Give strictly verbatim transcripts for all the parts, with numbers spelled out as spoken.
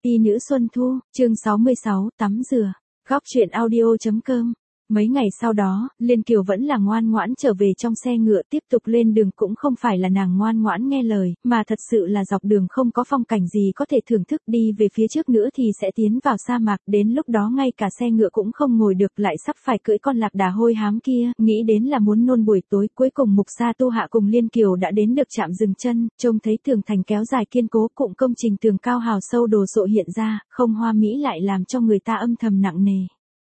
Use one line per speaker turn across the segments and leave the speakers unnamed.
Ti nữ Xuân Thu, chương sáu mươi sáu, tắm rửa. Góc truyện audio.com. Mấy ngày sau đó, Liên Kiều vẫn là ngoan ngoãn trở về trong xe ngựa tiếp tục lên đường, cũng không phải là nàng ngoan ngoãn nghe lời, mà thật sự là dọc đường không có phong cảnh gì có thể thưởng thức, đi về phía trước nữa thì sẽ tiến vào sa mạc, đến lúc đó ngay cả xe ngựa cũng không ngồi được, lại sắp phải cưỡi con lạc đà hôi hám kia, nghĩ đến là muốn nôn buổi tối. Cuối cùng Mục Sa Tu Hạ cùng Liên Kiều đã đến được trạm dừng chân, trông thấy tường thành kéo dài kiên cố, cụm công trình tường cao hào sâu đồ sộ hiện ra, không hoa mỹ lại làm cho người ta âm thầm nặng nề.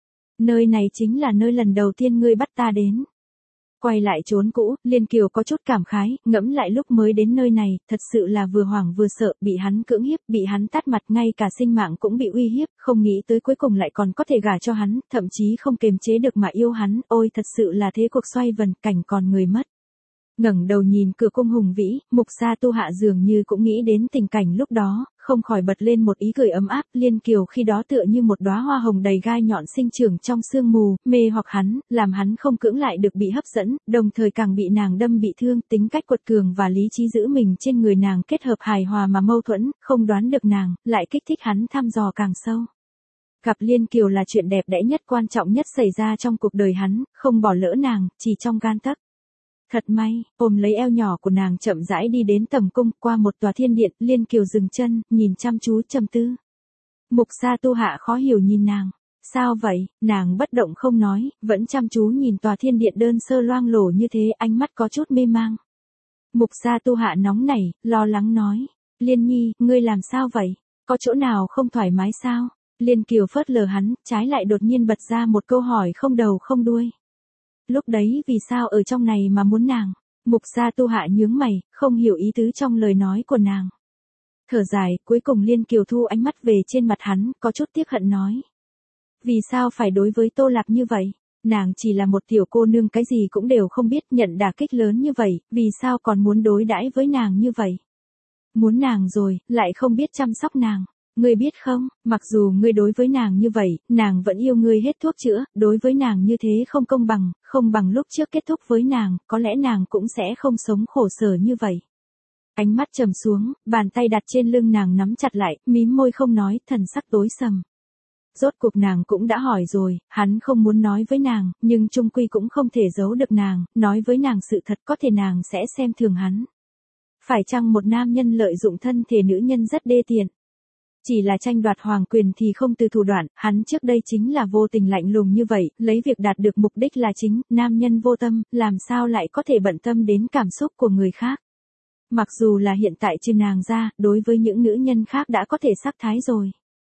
Nơi này chính là nơi lần đầu tiên ngươi bắt ta đến. Quay lại chốn cũ, Liên Kiều có chút cảm khái, ngẫm lại lúc mới đến nơi này, thật sự là vừa hoảng vừa sợ, bị hắn cưỡng hiếp, bị hắn tát mặt, ngay cả sinh mạng cũng bị uy hiếp, không nghĩ tới cuối cùng lại còn có thể gả cho hắn, thậm chí không kềm chế được mà yêu hắn, ôi thật sự là thế cuộc xoay vần, cảnh còn người mất. Ngẩng đầu nhìn cửa cung hùng vĩ, Mục Sa Tu Hạ dường như cũng nghĩ đến tình cảnh lúc đó, không khỏi bật lên một ý cười ấm áp. Liên Kiều khi đó tựa như một đóa hoa hồng đầy gai nhọn sinh trưởng trong sương mù, mê hoặc hắn, làm hắn không cưỡng lại được bị hấp dẫn, đồng thời càng bị nàng đâm bị thương. Tính cách quật cường và lý trí giữ mình trên người nàng kết hợp hài hòa mà mâu thuẫn, không đoán được nàng, lại kích thích hắn thăm dò càng sâu. Gặp Liên Kiều là chuyện đẹp đẽ nhất, quan trọng nhất xảy ra trong cuộc đời hắn, không bỏ lỡ nàng, chỉ trong gan tấc. Thật may, ôm lấy eo nhỏ của nàng chậm rãi đi đến tầm cung, qua một tòa thiên điện. Liên Kiều dừng chân, nhìn chăm chú trầm tư. Mục Sa Tu Hạ khó hiểu nhìn nàng. Sao vậy? Nàng bất động không nói, vẫn chăm chú nhìn tòa thiên điện đơn sơ loang lổ như thế, ánh mắt có chút mê mang. Mục Sa Tu Hạ nóng nảy, lo lắng nói. Liên Nhi, ngươi làm sao vậy? Có chỗ nào không thoải mái sao? Liên Kiều phớt lờ hắn, trái lại đột nhiên bật ra một câu hỏi không đầu không đuôi. Lúc đấy vì sao ở trong này mà muốn nàng? Mục Sa Tu Hạ nhướng mày, không hiểu ý tứ trong lời nói của nàng. Thở dài, cuối cùng Liên Kiều thu ánh mắt về trên mặt hắn, có chút tiếc hận nói. Vì sao phải đối với Tô Lạc như vậy? Nàng chỉ là một tiểu cô nương, cái gì cũng đều không biết, nhận đả kích lớn như vậy, vì sao còn muốn đối đãi với nàng như vậy? Muốn nàng rồi, lại không biết chăm sóc nàng. Ngươi biết không, mặc dù ngươi đối với nàng như vậy, nàng vẫn yêu ngươi hết thuốc chữa, đối với nàng như thế không công bằng, không bằng lúc trước kết thúc với nàng, có lẽ nàng cũng sẽ không sống khổ sở như vậy. Ánh mắt trầm xuống, bàn tay đặt trên lưng nàng nắm chặt lại, mím môi không nói, thần sắc tối sầm. Rốt cuộc nàng cũng đã hỏi rồi, hắn không muốn nói với nàng, nhưng chung quy cũng không thể giấu được nàng, nói với nàng sự thật, có thể nàng sẽ xem thường hắn. Phải chăng một nam nhân lợi dụng thân thể nữ nhân rất đê tiện? Chỉ là tranh đoạt hoàng quyền thì không từ thủ đoạn, hắn trước đây chính là vô tình lạnh lùng như vậy, lấy việc đạt được mục đích là chính, nam nhân vô tâm, làm sao lại có thể bận tâm đến cảm xúc của người khác. Mặc dù là hiện tại trừ nàng ra, đối với những nữ nhân khác đã có thể sắc thái rồi.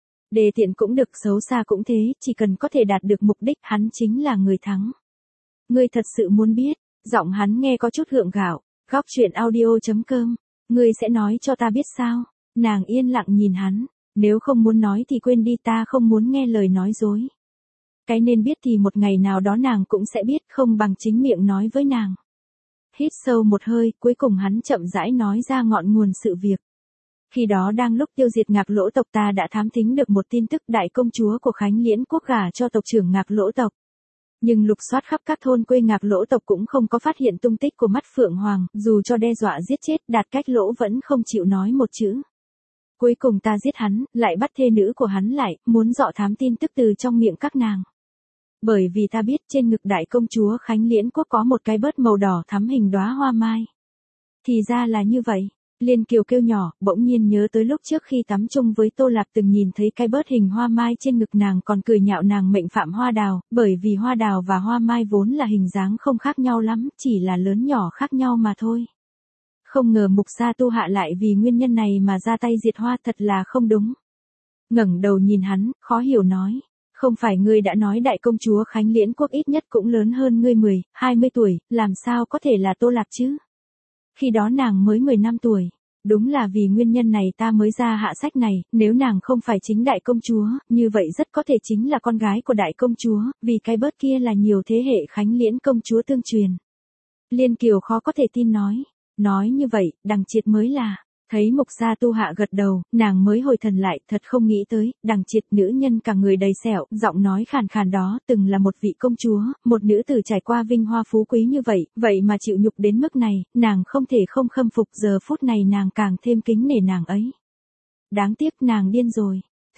Đề tiện cũng được, xấu xa cũng thế, chỉ cần có thể đạt được mục đích, hắn chính là người thắng. Ngươi thật sự muốn biết, giọng hắn nghe có chút gượng gạo. Góc truyện audio.com, ngươi sẽ nói cho ta biết sao? Nàng yên lặng nhìn hắn, nếu không muốn nói thì quên đi, ta không muốn nghe lời nói dối. Cái nên biết thì một ngày nào đó nàng cũng sẽ biết, không bằng chính miệng nói với nàng. Hít sâu một hơi, cuối cùng hắn chậm rãi nói ra ngọn nguồn sự việc. Khi đó đang lúc tiêu diệt Ngạc Lỗ tộc, ta đã thám thính được một tin tức, đại công chúa của Khánh Liễn quốc gả cho tộc trưởng Ngạc Lỗ tộc. Nhưng lục soát khắp các thôn quê Ngạc Lỗ tộc cũng không có phát hiện tung tích của Mắt Phượng Hoàng, dù cho đe dọa giết chết, Đạt Cách Lỗ vẫn không chịu nói một chữ. Cuối cùng ta giết hắn, lại bắt thê nữ của hắn lại, muốn dọ thám tin tức từ trong miệng các nàng. Bởi vì ta biết trên ngực đại công chúa Khánh Liễn quốc có một cái bớt màu đỏ thắm hình đóa hoa mai. Thì ra là như vậy. Liên Kiều kêu nhỏ, bỗng nhiên nhớ tới lúc trước khi tắm chung với Tô Lạc từng nhìn thấy cái bớt hình hoa mai trên ngực nàng, còn cười nhạo nàng mệnh phạm hoa đào, bởi vì hoa đào và hoa mai vốn là hình dáng không khác nhau lắm, chỉ là lớn nhỏ khác nhau mà thôi. Không ngờ Mục Sa Tu Hạ lại vì nguyên nhân này mà ra tay diệt hoa, thật là không đúng. Ngẩng đầu nhìn hắn, khó hiểu nói. Không phải ngươi đã nói đại công chúa Khánh Liễn quốc ít nhất cũng lớn hơn ngươi mười, hai mươi tuổi, làm sao có thể là Tô Lạc chứ? Khi đó nàng mới mười lăm tuổi. Đúng là vì nguyên nhân này ta mới ra hạ sách này, nếu nàng không phải chính đại công chúa, như vậy rất có thể chính là con gái của đại công chúa, vì cái bớt kia là nhiều thế hệ Khánh Liễn công chúa tương truyền. Liên Kiều khó có thể tin nói. Nói như vậy, Đằng Triệt mới là. Thấy Mục Sa Tu Hạ gật đầu, nàng mới hồi thần lại, thật không nghĩ tới, Đằng Triệt nữ nhân cả người đầy sẹo, giọng nói khàn khàn đó, từng là một vị công chúa, một nữ tử trải qua vinh hoa phú quý như vậy, vậy mà chịu nhục đến mức này, nàng không thể không khâm phục, giờ phút này nàng càng thêm kính nể nàng ấy. Đáng tiếc nàng điên rồi,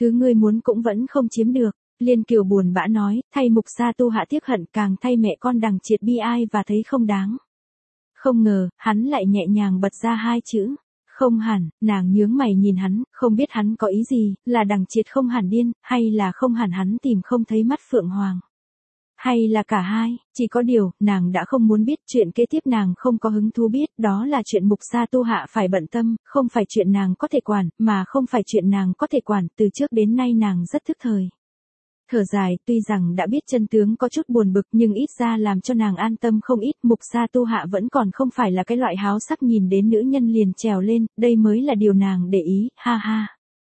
Thứ ngươi muốn cũng vẫn không chiếm được. Liên Kiều buồn bã nói, thay Mục Sa Tu Hạ tiếc hận, càng thay mẹ con Đằng Triệt bi ai và thấy không đáng. Không ngờ, hắn lại nhẹ nhàng bật ra hai chữ. Không hẳn. Nàng nhướng mày nhìn hắn, không biết hắn có ý gì, là Đằng Triệt không hẳn điên, hay là không hẳn hắn tìm không thấy mắt Phượng Hoàng. Hay là cả hai, chỉ có điều, nàng đã không muốn biết, chuyện kế tiếp nàng không có hứng thú biết, đó là chuyện Mục Sa Tu Hạ phải bận tâm, không phải chuyện nàng có thể quản, mà không phải chuyện nàng có thể quản, từ trước đến nay nàng rất thức thời. Thở dài, tuy rằng đã biết chân tướng có chút buồn bực nhưng ít ra làm cho nàng an tâm không ít, Mục Sa Tu Hạ vẫn còn không phải là cái loại háo sắc nhìn đến nữ nhân liền trèo lên, đây mới là điều nàng để ý, ha ha.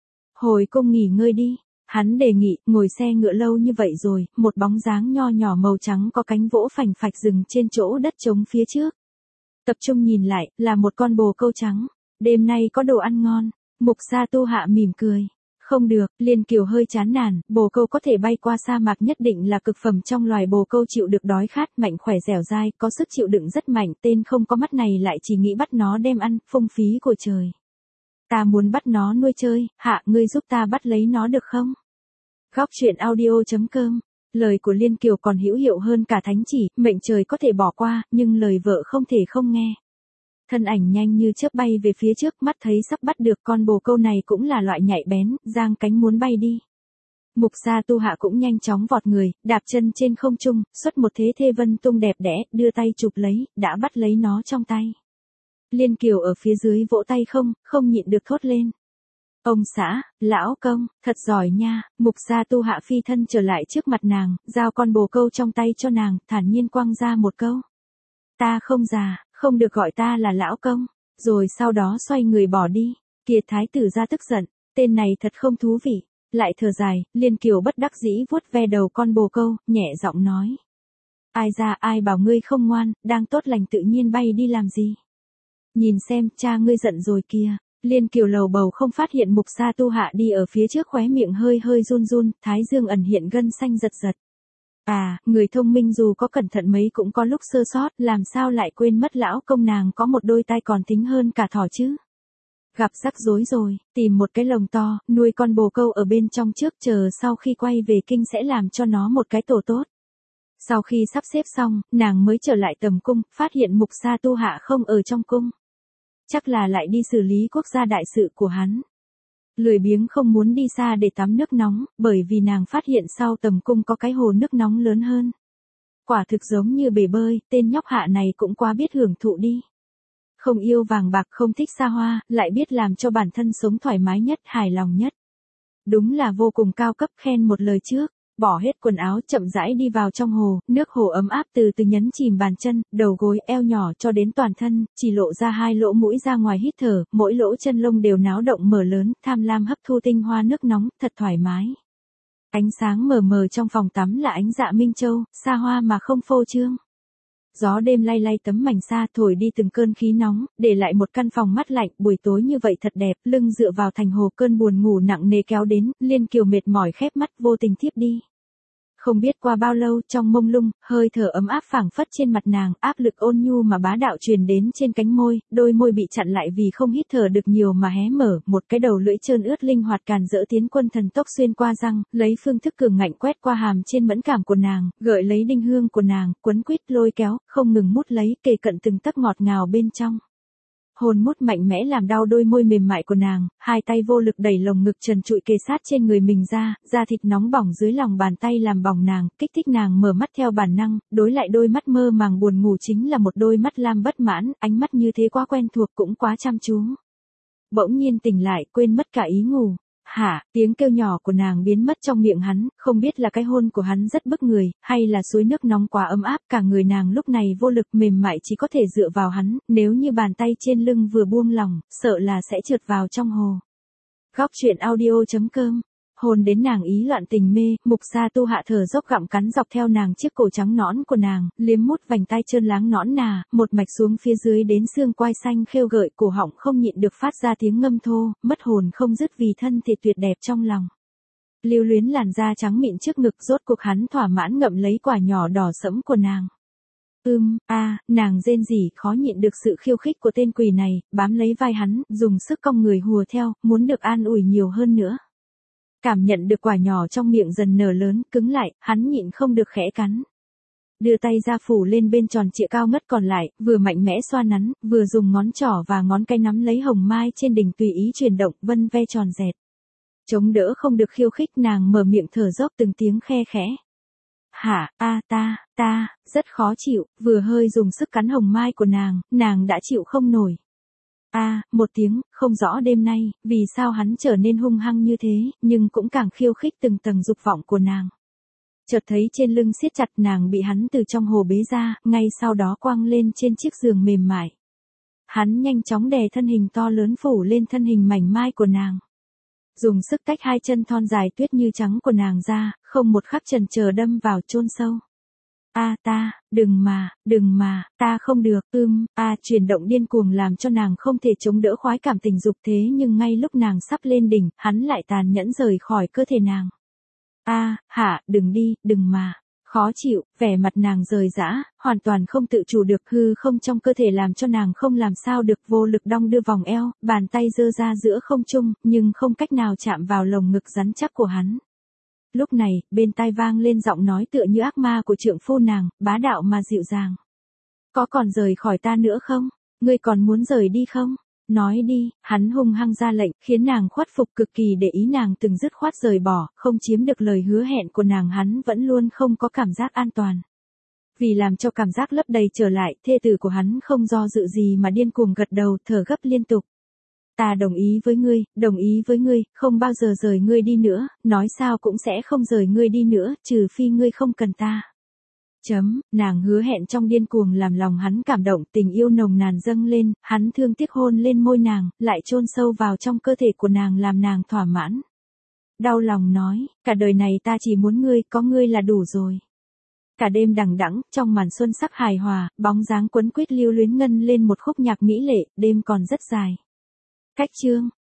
Hồi cung nghỉ ngơi đi. Hắn đề nghị, ngồi xe ngựa lâu như vậy rồi, một bóng dáng nho nhỏ màu trắng có cánh vỗ phành phạch dừng trên chỗ đất trống phía trước. Tập trung nhìn lại, là một con bồ câu trắng. Đêm nay có đồ ăn ngon. Mục Sa Tu Hạ mỉm cười. Không được, Liên Kiều hơi chán nản, bồ câu có thể bay qua sa mạc nhất định là cực phẩm trong loài bồ câu chịu được đói khát, mạnh khỏe dẻo dai, có sức chịu đựng rất mạnh, tên không có mắt này lại chỉ nghĩ bắt nó đem ăn, phung phí của trời. Ta muốn bắt nó nuôi chơi, hạ, ngươi giúp ta bắt lấy nó được không? Góc truyện audio chấm com. Lời của Liên Kiều còn hữu hiệu hơn cả thánh chỉ, mệnh trời có thể bỏ qua, nhưng lời vợ không thể không nghe. Thân ảnh nhanh như chớp bay về phía trước, mắt thấy sắp bắt được con bồ câu này cũng là loại nhạy bén, giang cánh muốn bay đi. Mục Sa Tu Hạ cũng nhanh chóng vọt người, đạp chân trên không trung, xuất một thế thê vân tung đẹp đẽ, đưa tay chụp lấy, đã bắt lấy nó trong tay. Liên Kiều ở phía dưới vỗ tay không, không nhịn được thốt lên. Ông xã, lão công, thật giỏi nha. Mục Sa Tu Hạ phi thân trở lại trước mặt nàng, giao con bồ câu trong tay cho nàng, thản nhiên quăng ra một câu. Ta không già, không được gọi ta là lão công. Rồi sau đó xoay người bỏ đi. Kiệt thái tử ra tức giận, tên này thật không thú vị. Lại thở dài, Liên Kiều bất đắc dĩ vuốt ve đầu con bồ câu, nhẹ giọng nói. Ai ra ai bảo ngươi không ngoan, đang tốt lành tự nhiên bay đi làm gì. Nhìn xem, cha ngươi giận rồi kìa. Liên Kiều lầu bầu không phát hiện Mục Sa Tu Hạ đi ở phía trước, khóe miệng hơi hơi run run, thái dương ẩn hiện gân xanh giật giật. À, người thông minh dù có cẩn thận mấy cũng có lúc sơ sót, làm sao lại quên mất lão công nàng có một đôi tai còn thính hơn cả thỏ chứ. Gặp rắc rối rồi, tìm một cái lồng to, nuôi con bồ câu ở bên trong trước, chờ sau khi quay về kinh sẽ làm cho nó một cái tổ tốt. Sau khi sắp xếp xong, nàng mới trở lại tầm cung, phát hiện Mục Sa Tu Hạ không ở trong cung. Chắc là lại đi xử lý quốc gia đại sự của hắn. Lười biếng không muốn đi xa để tắm nước nóng, bởi vì nàng phát hiện sau tầm cung có cái hồ nước nóng lớn hơn. Quả thực giống như bể bơi, tên nhóc Hạ này cũng quá biết hưởng thụ đi. Không yêu vàng bạc, không thích xa hoa, lại biết làm cho bản thân sống thoải mái nhất, hài lòng nhất. Đúng là vô cùng cao cấp, khen một lời trước. Bỏ hết quần áo, chậm rãi đi vào trong hồ, nước hồ ấm áp từ từ nhấn chìm bàn chân, đầu gối, eo nhỏ cho đến toàn thân, chỉ lộ ra hai lỗ mũi ra ngoài hít thở, mỗi lỗ chân lông đều náo động mở lớn, tham lam hấp thu tinh hoa nước nóng, thật thoải mái. Ánh sáng mờ mờ trong phòng tắm là ánh dạ minh châu, xa hoa mà không phô trương. Gió đêm lay lay tấm mảnh sa thổi đi từng cơn khí nóng, để lại một căn phòng mát lạnh, buổi tối như vậy thật đẹp, lưng dựa vào thành hồ, cơn buồn ngủ nặng nề kéo đến, Liên Kiều mệt mỏi khép mắt vô tình thiếp đi. Không biết qua bao lâu, trong mông lung, hơi thở ấm áp phảng phất trên mặt nàng, áp lực ôn nhu mà bá đạo truyền đến trên cánh môi, đôi môi bị chặn lại vì không hít thở được nhiều mà hé mở, một cái đầu lưỡi trơn ướt linh hoạt càn dỡ tiến quân thần tốc xuyên qua răng, lấy phương thức cường ngạnh quét qua hàm trên mẫn cảm của nàng, gợi lấy đinh hương của nàng, quấn quýt lôi kéo, không ngừng mút lấy, kề cận từng tấc ngọt ngào bên trong. Hồn mút mạnh mẽ làm đau đôi môi mềm mại của nàng, hai tay vô lực đẩy lồng ngực trần trụi kề sát trên người mình ra, da thịt nóng bỏng dưới lòng bàn tay làm bỏng nàng, kích thích nàng mở mắt theo bản năng, đối lại đôi mắt mơ màng buồn ngủ chính là một đôi mắt lam bất mãn, ánh mắt như thế quá quen thuộc cũng quá chăm chú. Bỗng nhiên tỉnh lại, quên mất cả ý ngủ. Hả, tiếng kêu nhỏ của nàng biến mất trong miệng hắn, không biết là cái hôn của hắn rất bức người, hay là suối nước nóng quá ấm áp, cả người nàng lúc này vô lực mềm mại chỉ có thể dựa vào hắn, nếu như bàn tay trên lưng vừa buông lỏng, sợ là sẽ trượt vào trong hồ. Góc truyện audio chấm com. Hồn đến nàng ý loạn tình mê, Mục Sa Tu Hạ thở dốc gặm cắn dọc theo nàng chiếc cổ trắng nõn của nàng, liếm mút vành tai trơn láng nõn nà, một mạch xuống phía dưới đến xương quai xanh khêu gợi, cổ họng không nhịn được phát ra tiếng ngâm thô, mất hồn không dứt vì thân thể tuyệt đẹp trong lòng. Lưu luyến làn da trắng mịn trước ngực, rốt cuộc hắn thỏa mãn ngậm lấy quả nhỏ đỏ sẫm của nàng. Ưm, a, à, nàng rên rỉ, khó nhịn được sự khiêu khích của tên quỷ này, bám lấy vai hắn, dùng sức cong người hùa theo, muốn được an ủi nhiều hơn nữa. Cảm nhận được quả nhỏ trong miệng dần nở lớn, cứng lại, hắn nhịn không được khẽ cắn. Đưa tay ra phủ lên bên tròn trịa cao ngất còn lại, vừa mạnh mẽ xoa nắn, vừa dùng ngón trỏ và ngón cái nắm lấy hồng mai trên đỉnh tùy ý chuyển động, vân ve tròn dẹt. Chống đỡ không được khiêu khích, nàng mở miệng thở dốc từng tiếng khe khẽ. Hả, a ta, ta, rất khó chịu, vừa hơi dùng sức cắn hồng mai của nàng, nàng đã chịu không nổi. A, một tiếng, không rõ đêm nay, vì sao hắn trở nên hung hăng như thế, nhưng cũng càng khiêu khích từng tầng dục vọng của nàng. Chợt thấy trên lưng siết chặt, nàng bị hắn từ trong hồ bế ra, ngay sau đó quăng lên trên chiếc giường mềm mại. Hắn nhanh chóng đè thân hình to lớn phủ lên thân hình mảnh mai của nàng. Dùng sức tách hai chân thon dài tuyết như trắng của nàng ra, không một khắc chần chờ đâm vào chôn sâu. A ta, đừng mà, đừng mà, ta không được, ưm, a chuyển động điên cuồng làm cho nàng không thể chống đỡ khoái cảm tình dục, thế nhưng ngay lúc nàng sắp lên đỉnh, hắn lại tàn nhẫn rời khỏi cơ thể nàng. A, hả, đừng đi, đừng mà. Khó chịu, vẻ mặt nàng rời rã, hoàn toàn không tự chủ được, hư không trong cơ thể làm cho nàng không làm sao được, vô lực đong đưa vòng eo, bàn tay giơ ra giữa không trung, nhưng không cách nào chạm vào lồng ngực rắn chắc của hắn. Lúc này, bên tai vang lên giọng nói tựa như ác ma của trượng phu nàng, bá đạo mà dịu dàng. Có còn rời khỏi ta nữa không? Ngươi còn muốn rời đi không? Nói đi, hắn hung hăng ra lệnh, khiến nàng khuất phục, cực kỳ để ý nàng từng dứt khoát rời bỏ, không chiếm được lời hứa hẹn của nàng, hắn vẫn luôn không có cảm giác an toàn. Vì làm cho cảm giác lấp đầy trở lại, thê tử của hắn không do dự gì mà điên cuồng gật đầu, thở gấp liên tục. Ta đồng ý với ngươi, đồng ý với ngươi, không bao giờ rời ngươi đi nữa, nói sao cũng sẽ không rời ngươi đi nữa, trừ phi ngươi không cần ta. Chấm, nàng hứa hẹn trong điên cuồng làm lòng hắn cảm động, tình yêu nồng nàn dâng lên, hắn thương tiếc hôn lên môi nàng, lại chôn sâu vào trong cơ thể của nàng làm nàng thỏa mãn. Đau lòng nói, cả đời này ta chỉ muốn ngươi, có ngươi là đủ rồi. Cả đêm đằng đẵng, trong màn xuân sắc hài hòa, bóng dáng quấn quýt lưu luyến ngân lên một khúc nhạc mỹ lệ, đêm còn rất dài. Cách chương